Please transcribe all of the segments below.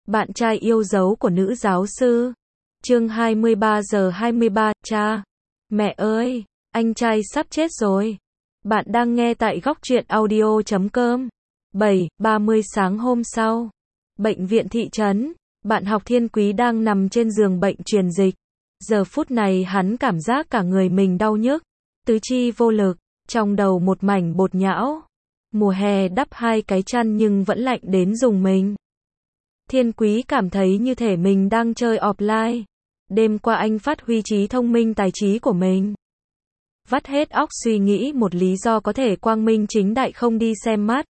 Bạn trai yêu dấu của nữ giáo sư. Chương 23 giờ 23, cha. Mẹ ơi, anh trai sắp chết rồi. Bạn đang nghe tại góc truyện audio.com. 7:30 sáng hôm sau. Bệnh viện thị trấn. Bạn học Thiên Quý đang nằm trên giường bệnh truyền dịch. Giờ phút này hắn cảm giác cả người mình đau nhức, tứ chi vô lực, trong đầu một mảnh bột nhão. Mùa hè đắp hai cái chăn nhưng vẫn lạnh đến rùng mình. Thiên Quý cảm thấy như thể mình đang chơi offline. Đêm qua anh phát huy trí thông minh tài trí của mình. Vắt hết óc suy nghĩ một lý do có thể quang minh chính đại không đi xem mắt.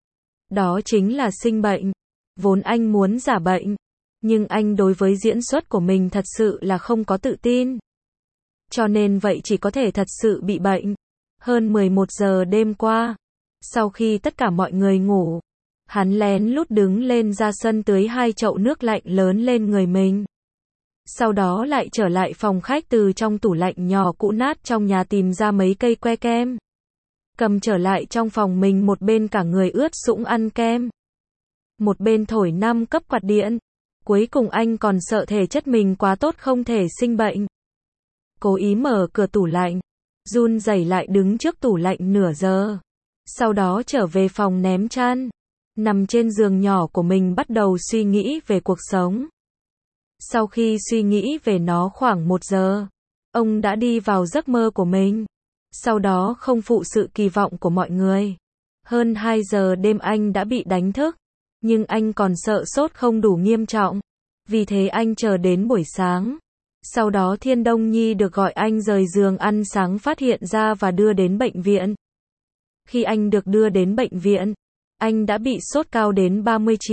Đó chính là sinh bệnh. Vốn anh muốn giả bệnh, nhưng anh đối với diễn xuất của mình thật sự là không có tự tin. Cho nên vậy chỉ có thể thật sự bị bệnh. Hơn 11 giờ đêm qua, sau khi tất cả mọi người ngủ, hắn lén lút đứng lên ra sân tưới 2 chậu nước lạnh lớn lên người mình. Sau đó lại trở lại phòng khách từ trong tủ lạnh nhỏ cũ nát trong nhà tìm ra mấy cây que kem. Cầm trở lại trong phòng mình, một bên cả người ướt sũng ăn kem, một bên thổi 5 cấp quạt điện. Cuối cùng anh còn sợ thể chất mình quá tốt không thể sinh bệnh. Cố ý mở cửa tủ lạnh, run rẩy lại đứng trước tủ lạnh nửa giờ. Sau đó trở về phòng ném chăn, nằm trên giường nhỏ của mình bắt đầu suy nghĩ về cuộc sống. Sau khi suy nghĩ về nó khoảng 1 giờ, ông đã đi vào giấc mơ của mình. Sau đó không phụ sự kỳ vọng của mọi người. Hơn 2 giờ đêm anh đã bị đánh thức, nhưng anh còn sợ sốt không đủ nghiêm trọng. Vì thế anh chờ đến buổi sáng. Sau đó Thiên Đông Nhi được gọi anh rời giường ăn sáng phát hiện ra và đưa đến bệnh viện. Khi anh được đưa đến bệnh viện, anh đã bị sốt cao đến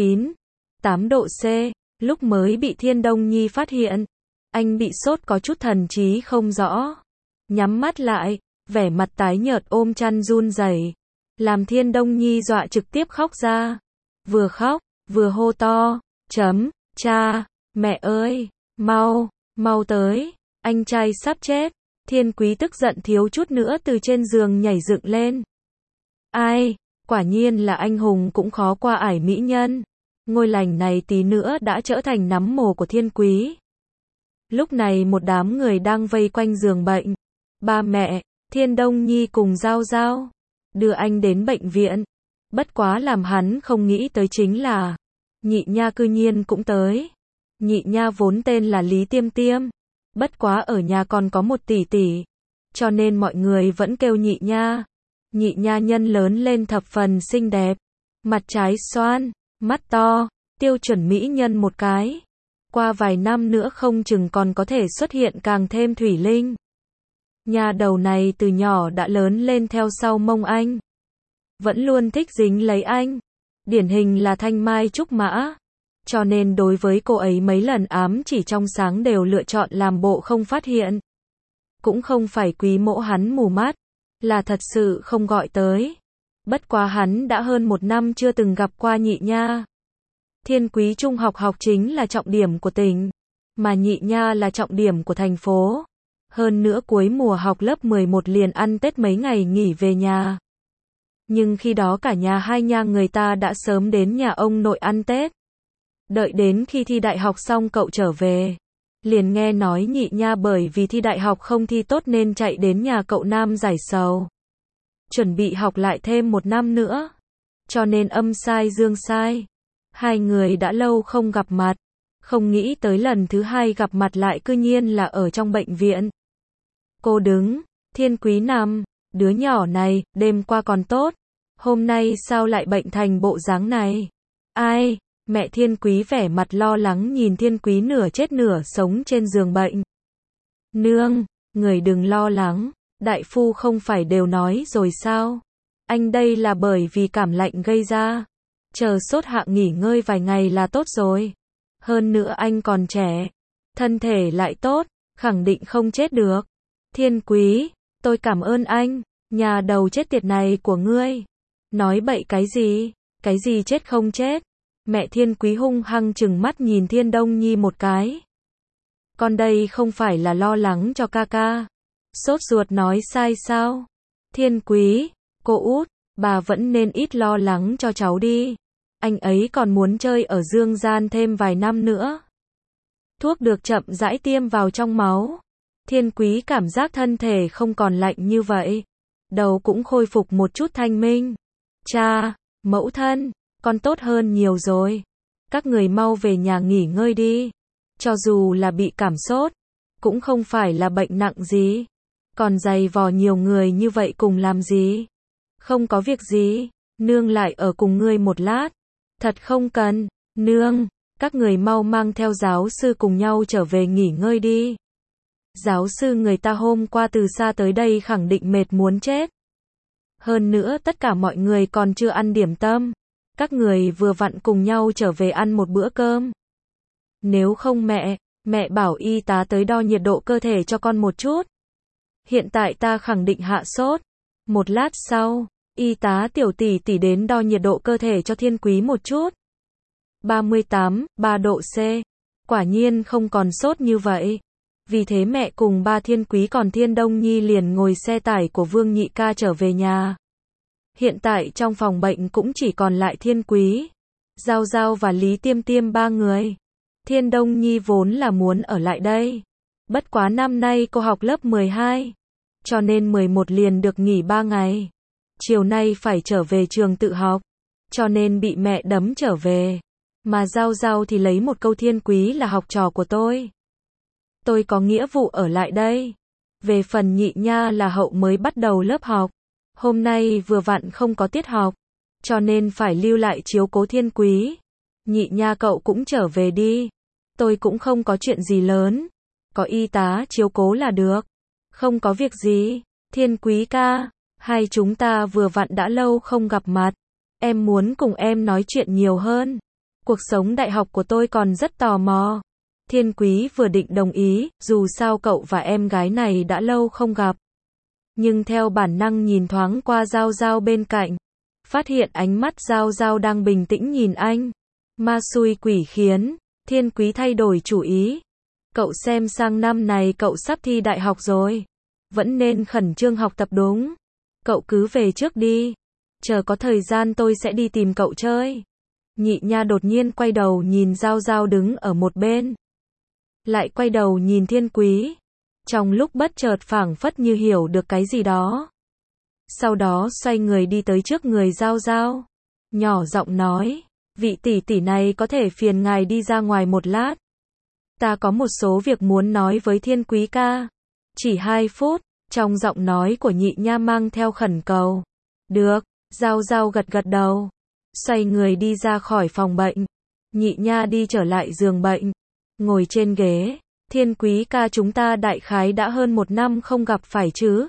39,8 độ C. Lúc mới bị Thiên Đông Nhi phát hiện, anh bị sốt có chút thần trí không rõ. Nhắm mắt lại, vẻ mặt tái nhợt ôm chăn run rẩy, làm Thiên Đông Nhi dọa trực tiếp khóc ra. Vừa khóc, vừa hô to, cha, mẹ ơi, mau tới, anh trai sắp chết. Thiên Quý tức giận thiếu chút nữa từ trên giường nhảy dựng lên. Ai, quả nhiên là anh hùng cũng khó qua ải mỹ nhân. Ngôi lành này tí nữa đã trở thành nắm mồ của Thiên Quý. Lúc này một đám người đang vây quanh giường bệnh. Ba mẹ, Thiên Đông Nhi cùng Giao Giao đưa anh đến bệnh viện. Bất quá làm hắn không nghĩ tới chính là Nhị Nha cư nhiên cũng tới. Nhị Nha vốn tên là Lý Tiêm Tiêm, bất quá ở nhà còn có một tỷ tỷ, cho nên mọi người vẫn kêu Nhị Nha. Nhị Nha nhân lớn lên thập phần xinh đẹp, mặt trái xoan, mắt to, tiêu chuẩn mỹ nhân một cái. Qua vài năm nữa không chừng còn có thể xuất hiện càng thêm thủy linh. Nha đầu này từ nhỏ đã lớn lên theo sau mông anh, vẫn luôn thích dính lấy anh, điển hình là thanh mai trúc mã. Cho nên đối với cô ấy mấy lần ám chỉ trong sáng đều lựa chọn làm bộ không phát hiện. Cũng không phải Quý Mỗ hắn mù mắt, là thật sự không gọi tới. Bất quá hắn đã hơn 1 năm chưa từng gặp qua Nhị Nha. Thiên Quý trung học chính là trọng điểm của tỉnh, mà Nhị Nha là trọng điểm của thành phố. Hơn nữa cuối mùa học lớp 11 liền ăn Tết mấy ngày nghỉ về nhà. Nhưng khi đó cả nhà hai Nha người ta đã sớm đến nhà ông nội ăn Tết. Đợi đến khi thi đại học xong cậu trở về, liền nghe nói Nhị Nha bởi vì thi đại học không thi tốt nên chạy đến nhà cậu Nam giải sầu, chuẩn bị học lại thêm 1 năm nữa. Cho nên âm sai dương sai, hai người đã lâu không gặp mặt, không nghĩ tới lần thứ 2 gặp mặt lại cư nhiên là ở trong bệnh viện. Cô đứng, Thiên Quý nằm, đứa nhỏ này, đêm qua còn tốt, hôm nay sao lại bệnh thành bộ dáng này? Ai? Mẹ Thiên Quý vẻ mặt lo lắng nhìn Thiên Quý nửa chết nửa sống trên giường bệnh. Nương, người đừng lo lắng, đại phu không phải đều nói rồi sao? Anh đây là bởi vì cảm lạnh gây ra. Chờ sốt hạ nghỉ ngơi vài ngày là tốt rồi. Hơn nữa anh còn trẻ, thân thể lại tốt, khẳng định không chết được. Thiên Quý, tôi cảm ơn anh, nhà đầu chết tiệt này của ngươi. Nói bậy cái gì chết không chết. Mẹ Thiên Quý hung hăng trừng mắt nhìn Thiên Đông Nhi một cái. Con đây không phải là lo lắng cho ca ca. Sốt ruột nói sai sao? Thiên Quý, cô út, bà vẫn nên ít lo lắng cho cháu đi. Anh ấy còn muốn chơi ở dương gian thêm vài năm nữa. Thuốc được chậm rãi tiêm vào trong máu. Thiên Quý cảm giác thân thể không còn lạnh như vậy. Đầu cũng khôi phục một chút thanh minh. Cha, mẫu thân, con tốt hơn nhiều rồi. Các người mau về nhà nghỉ ngơi đi. Cho dù là bị cảm sốt, cũng không phải là bệnh nặng gì. Còn giày vò nhiều người như vậy cùng làm gì? Không có việc gì, nương lại ở cùng ngươi một lát. Thật không cần, nương, các người mau mang theo giáo sư cùng nhau trở về nghỉ ngơi đi. Giáo sư người ta hôm qua từ xa tới đây khẳng định mệt muốn chết. Hơn nữa tất cả mọi người còn chưa ăn điểm tâm. Các người vừa vặn cùng nhau trở về ăn một bữa cơm. Nếu không mẹ bảo y tá tới đo nhiệt độ cơ thể cho con một chút. Hiện tại ta khẳng định hạ sốt. Một lát sau, y tá tiểu tỷ tỷ đến đo nhiệt độ cơ thể cho Thiên Quý một chút. 38,3 độ C. Quả nhiên không còn sốt như vậy. Vì thế mẹ cùng ba Thiên Quý còn Thiên Đông Nhi liền ngồi xe tải của Vương Nhị ca trở về nhà. Hiện tại trong phòng bệnh cũng chỉ còn lại Thiên Quý, Giao Giao và Lý Tiêm Tiêm ba người. Thiên Đông Nhi vốn là muốn ở lại đây. Bất quá năm nay cô học lớp 12, cho nên 11 liền được nghỉ 3 ngày. Chiều nay phải trở về trường tự học, cho nên bị mẹ đấm trở về. Mà Giao Giao thì lấy một câu Thiên Quý là học trò của tôi. Tôi có nghĩa vụ ở lại đây. Về phần Nhị Nha là hậu mới bắt đầu lớp học. Hôm nay vừa vặn không có tiết học, cho nên phải lưu lại chiếu cố Thiên Quý. Nhị Nha cậu cũng trở về đi. Tôi cũng không có chuyện gì lớn. Có y tá chiếu cố là được. Không có việc gì. Thiên Quý ca, hai chúng ta vừa vặn đã lâu không gặp mặt. Em muốn cùng em nói chuyện nhiều hơn. Cuộc sống đại học của tôi còn rất tò mò. Thiên Quý vừa định đồng ý, dù sao cậu và em gái này đã lâu không gặp. Nhưng theo bản năng nhìn thoáng qua Giao Giao bên cạnh, phát hiện ánh mắt Giao Giao đang bình tĩnh nhìn anh. Ma xui quỷ khiến, Thiên Quý thay đổi chủ ý. Cậu xem sang năm này cậu sắp thi đại học rồi. Vẫn nên khẩn trương học tập đúng. Cậu cứ về trước đi. Chờ có thời gian tôi sẽ đi tìm cậu chơi. Nhị Nha đột nhiên quay đầu nhìn Giao Giao đứng ở một bên. Lại quay đầu nhìn Thiên Quý. Trong lúc bất chợt phảng phất như hiểu được cái gì đó. Sau đó xoay người đi tới trước người Giao Giao. Nhỏ giọng nói, vị tỷ tỷ này có thể phiền ngài đi ra ngoài một lát. Ta có một số việc muốn nói với Thiên Quý ca. Chỉ 2 phút, trong giọng nói của Nhị Nha mang theo khẩn cầu. Được, Giao Giao gật gật đầu. Xoay người đi ra khỏi phòng bệnh. Nhị Nha đi trở lại giường bệnh. Ngồi trên ghế. Thiên Quý ca chúng ta đại khái đã hơn 1 năm không gặp phải chứ?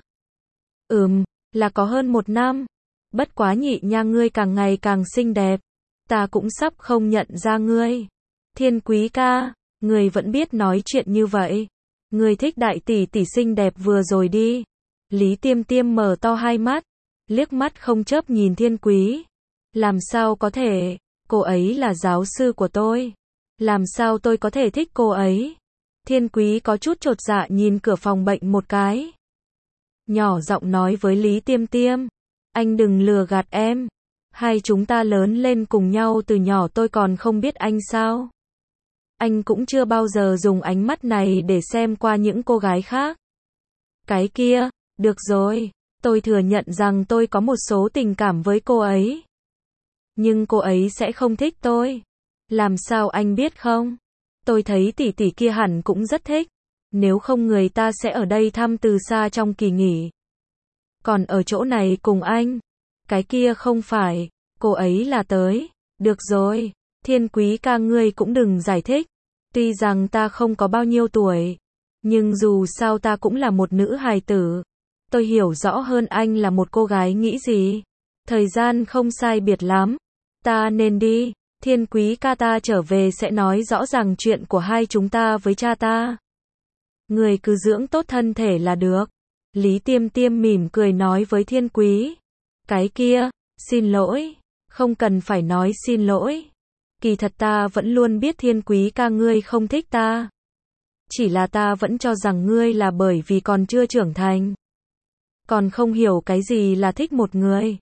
Là có hơn 1 năm. Bất quá Nhị Nha ngươi càng ngày càng xinh đẹp. Ta cũng sắp không nhận ra ngươi. Thiên Quý ca, ngươi vẫn biết nói chuyện như vậy. Ngươi thích đại tỷ tỷ xinh đẹp vừa rồi đi. Lý Tiêm Tiêm mở to hai mắt, liếc mắt không chớp nhìn Thiên Quý. Làm sao có thể, cô ấy là giáo sư của tôi. Làm sao tôi có thể thích cô ấy? Thiên Quý có chút chột dạ nhìn cửa phòng bệnh một cái. Nhỏ giọng nói với Lý Tiêm Tiêm. Anh đừng lừa gạt em. Hai chúng ta lớn lên cùng nhau từ nhỏ tôi còn không biết anh sao. Anh cũng chưa bao giờ dùng ánh mắt này để xem qua những cô gái khác. Cái kia, được rồi. Tôi thừa nhận rằng tôi có một số tình cảm với cô ấy. Nhưng cô ấy sẽ không thích tôi. Làm sao anh biết không? Tôi thấy tỷ tỷ kia hẳn cũng rất thích. Nếu không người ta sẽ ở đây thăm từ xa trong kỳ nghỉ. Còn ở chỗ này cùng anh. Cái kia không phải. Cô ấy là tới. Được rồi. Thiên Quý ca ngươi cũng đừng giải thích. Tuy rằng ta không có bao nhiêu tuổi. Nhưng dù sao ta cũng là một nữ hài tử. Tôi hiểu rõ hơn anh là một cô gái nghĩ gì. Thời gian không sai biệt lắm. Ta nên đi. Thiên Quý ca ta trở về sẽ nói rõ ràng chuyện của hai chúng ta với cha ta. Người cứ dưỡng tốt thân thể là được. Lý Tiêm Tiêm mỉm cười nói với Thiên Quý. Cái kia, xin lỗi. Không cần phải nói xin lỗi. Kỳ thật ta vẫn luôn biết Thiên Quý ca ngươi không thích ta. Chỉ là ta vẫn cho rằng ngươi là bởi vì còn chưa trưởng thành. Còn không hiểu cái gì là thích một người.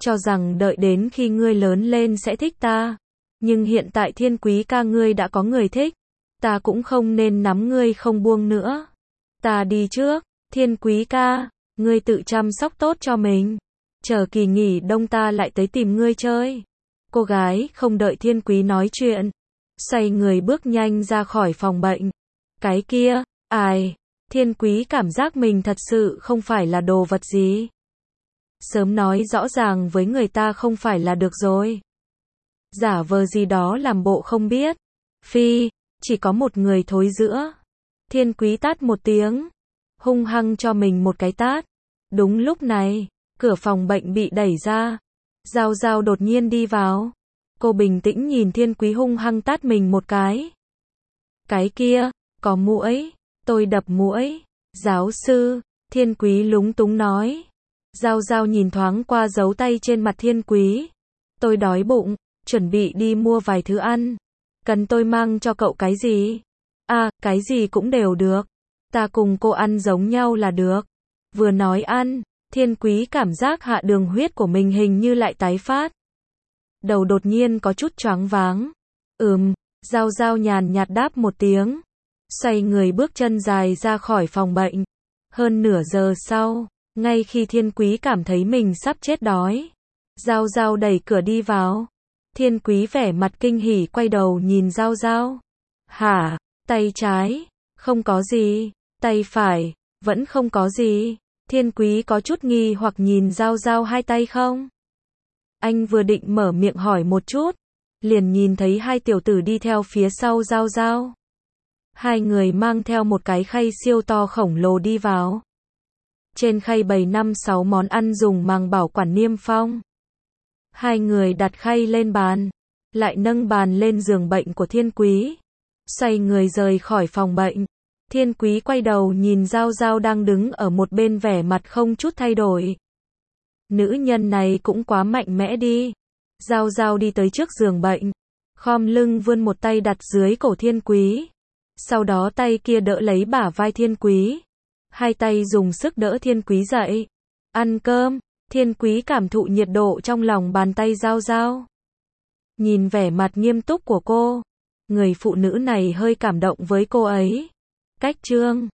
cho rằng đợi đến khi ngươi lớn lên sẽ thích ta. Nhưng hiện tại Thiên Quý ca ngươi đã có người thích. Ta cũng không nên nắm ngươi không buông nữa. Ta đi trước, Thiên Quý ca, ngươi tự chăm sóc tốt cho mình. Chờ kỳ nghỉ đông ta lại tới tìm ngươi chơi. Cô gái không đợi Thiên Quý nói chuyện, xoay người bước nhanh ra khỏi phòng bệnh. Cái kia, ai, Thiên Quý cảm giác mình thật sự không phải là đồ vật gì. Sớm nói rõ ràng với người ta không phải là được rồi. Giả vờ gì đó làm bộ không biết. Phi, chỉ có một người thối giữa. Thiên Quý tát một tiếng, hung hăng cho mình một cái tát. Đúng lúc này, cửa phòng bệnh bị đẩy ra. Giao Giao đột nhiên đi vào. Cô bình tĩnh nhìn Thiên Quý hung hăng tát mình một cái. Cái kia, có muỗi, tôi đập muỗi. Giáo sư, Thiên Quý lúng túng nói. Giao Giao nhìn thoáng qua dấu tay trên mặt Thiên Quý. Tôi đói bụng, chuẩn bị đi mua vài thứ ăn. Cần tôi mang cho cậu cái gì? À, cái gì cũng đều được. Ta cùng cô ăn giống nhau là được. Vừa nói ăn, Thiên Quý cảm giác hạ đường huyết của mình hình như lại tái phát. Đầu đột nhiên có chút choáng váng. Giao Giao nhàn nhạt đáp một tiếng. Xoay người bước chân dài ra khỏi phòng bệnh. Hơn nửa giờ sau, ngay khi Thiên Quý cảm thấy mình sắp chết đói, Giao Giao đẩy cửa đi vào. Thiên Quý vẻ mặt kinh hỉ quay đầu nhìn Giao Giao. Hả? Tay trái? Không có gì. Tay phải? Vẫn không có gì. Thiên Quý có chút nghi hoặc nhìn Giao Giao hai tay không. Anh vừa định mở miệng hỏi một chút, liền nhìn thấy hai tiểu tử đi theo phía sau Giao Giao. Hai người mang theo một cái khay siêu to khổng lồ đi vào. Trên khay bày 5-6 món ăn dùng màng bảo quản niêm phong. Hai người đặt khay lên bàn, lại nâng bàn lên giường bệnh của Thiên Quý. Xoay người rời khỏi phòng bệnh. Thiên Quý quay đầu nhìn Giao Giao đang đứng ở một bên vẻ mặt không chút thay đổi. Nữ nhân này cũng quá mạnh mẽ đi. Giao Giao đi tới trước giường bệnh, khom lưng vươn một tay đặt dưới cổ Thiên Quý. Sau đó tay kia đỡ lấy bả vai Thiên Quý. Hai tay dùng sức đỡ Thiên Quý dậy. Ăn cơm. Thiên Quý cảm thụ nhiệt độ trong lòng bàn tay Giao Giao. Nhìn vẻ mặt nghiêm túc của cô, người phụ nữ này hơi cảm động với cô ấy. Cách chương